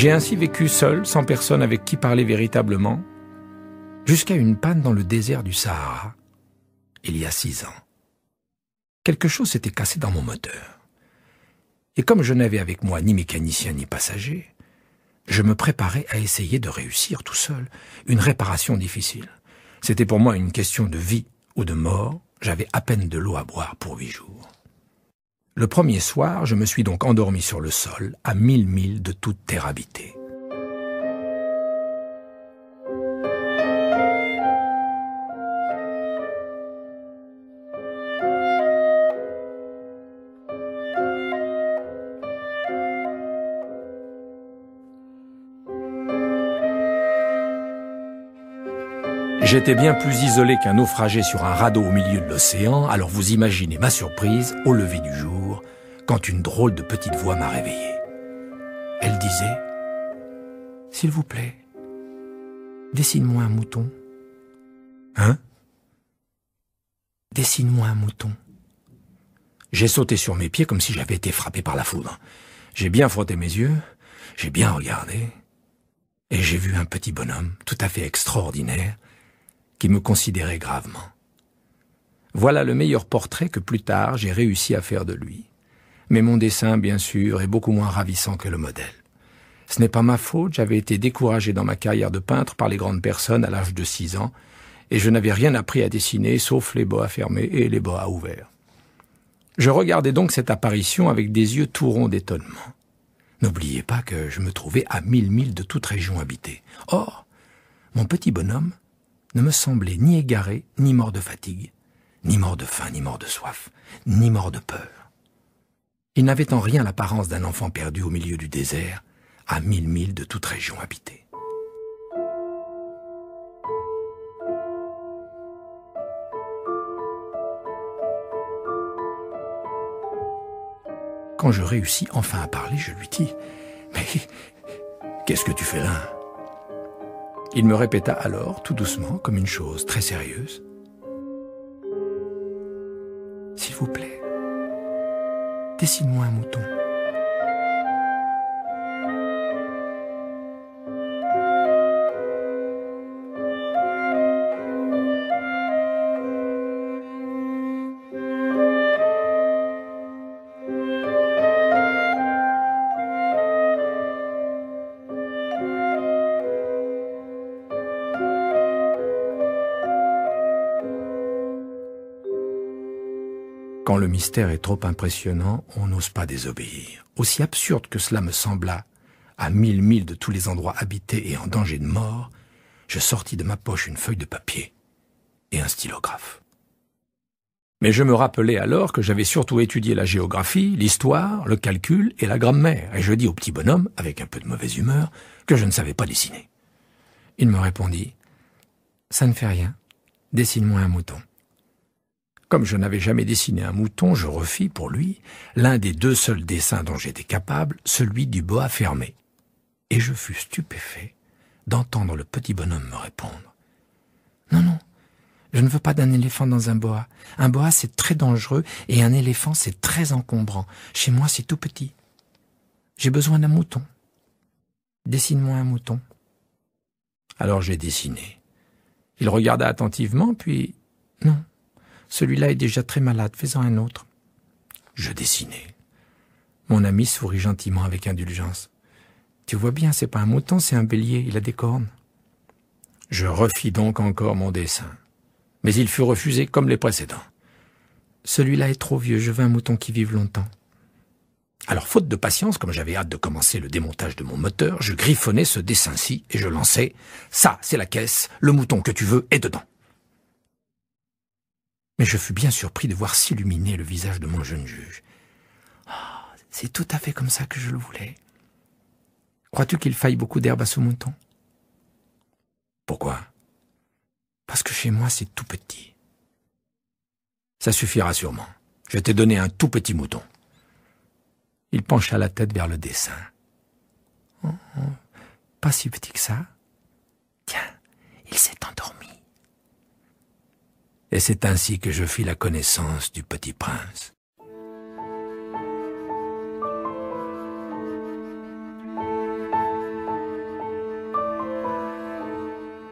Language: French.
J'ai ainsi vécu seul, sans personne avec qui parler véritablement, jusqu'à une panne dans le désert du Sahara, il y a 6 ans. Quelque chose s'était cassé dans mon moteur. Et comme je n'avais avec moi ni mécanicien ni passager, je me préparais à essayer de réussir tout seul une réparation difficile. C'était pour moi une question de vie ou de mort, j'avais à peine de l'eau à boire pour 8 jours. Le premier soir, je me suis donc endormi sur le sol, à 1000 milles de toute terre habitée. J'étais bien plus isolé qu'un naufragé sur un radeau au milieu de l'océan, alors vous imaginez ma surprise au lever du jour, quand une drôle de petite voix m'a réveillé. Elle disait « S'il vous plaît, dessine-moi un mouton. »« Hein ?»« Dessine-moi un mouton. » J'ai sauté sur mes pieds comme si j'avais été frappé par la foudre. J'ai bien frotté mes yeux, j'ai bien regardé, et j'ai vu un petit bonhomme tout à fait extraordinaire, qui me considérait gravement. Voilà le meilleur portrait que plus tard j'ai réussi à faire de lui. Mais mon dessin, bien sûr, est beaucoup moins ravissant que le modèle. Ce n'est pas ma faute, j'avais été découragé dans ma carrière de peintre par les grandes personnes à l'âge de 6 ans, et je n'avais rien appris à dessiner, sauf les boas fermés et les boas ouverts. Je regardais donc cette apparition avec des yeux tout ronds d'étonnement. N'oubliez pas que je me trouvais à 1000 milles de toute région habitée. Or, mon petit bonhomme ne me semblait ni égaré, ni mort de fatigue, ni mort de faim, ni mort de soif, ni mort de peur. Il n'avait en rien l'apparence d'un enfant perdu au milieu du désert, à 1000 milles de toute région habitée. Quand je réussis enfin à parler, je lui dis « Mais qu'est-ce que tu fais là ?» Il me répéta alors, tout doucement, comme une chose très sérieuse. « S'il vous plaît, dessine-moi un mouton. » Quand le mystère est trop impressionnant, on n'ose pas désobéir. Aussi absurde que cela me sembla, à 1000 milles de tous les endroits habités et en danger de mort, je sortis de ma poche une feuille de papier et un stylographe. Mais je me rappelais alors que j'avais surtout étudié la géographie, l'histoire, le calcul et la grammaire, et je dis au petit bonhomme, avec un peu de mauvaise humeur, que je ne savais pas dessiner. Il me répondit « Ça ne fait rien, dessine-moi un mouton. » Comme je n'avais jamais dessiné un mouton, je refis, pour lui, l'un des 2 seuls dessins dont j'étais capable, celui du boa fermé. Et je fus stupéfait d'entendre le petit bonhomme me répondre. « Non, non, je ne veux pas d'un éléphant dans un boa. Un boa, c'est très dangereux, et un éléphant, c'est très encombrant. Chez moi, c'est tout petit. J'ai besoin d'un mouton. Dessine-moi un mouton. » Alors j'ai dessiné. Il regarda attentivement, puis « Non. Celui-là est déjà très malade, fais-en un autre. » Je dessinai. Mon ami sourit gentiment avec indulgence. « Tu vois bien, c'est pas un mouton, c'est un bélier, il a des cornes. » Je refis donc encore mon dessin. Mais il fut refusé comme les précédents. « Celui-là est trop vieux, je veux un mouton qui vive longtemps. » Alors, faute de patience, comme j'avais hâte de commencer le démontage de mon moteur, je griffonnai ce dessin-ci et je lançai « Ça, c'est la caisse, le mouton que tu veux est dedans. » Mais je fus bien surpris de voir s'illuminer le visage de mon jeune juge. « Ah, c'est tout à fait comme ça que je le voulais. Crois-tu qu'il faille beaucoup d'herbe à ce mouton? » ?»« Pourquoi? » ?»« Parce que chez moi, c'est tout petit. »« Ça suffira sûrement. Je t'ai donné un tout petit mouton. » Il pencha la tête vers le dessin. « Oh, pas si petit que ça. Tiens, il s'est endormi. » Et c'est ainsi que je fis la connaissance du petit prince.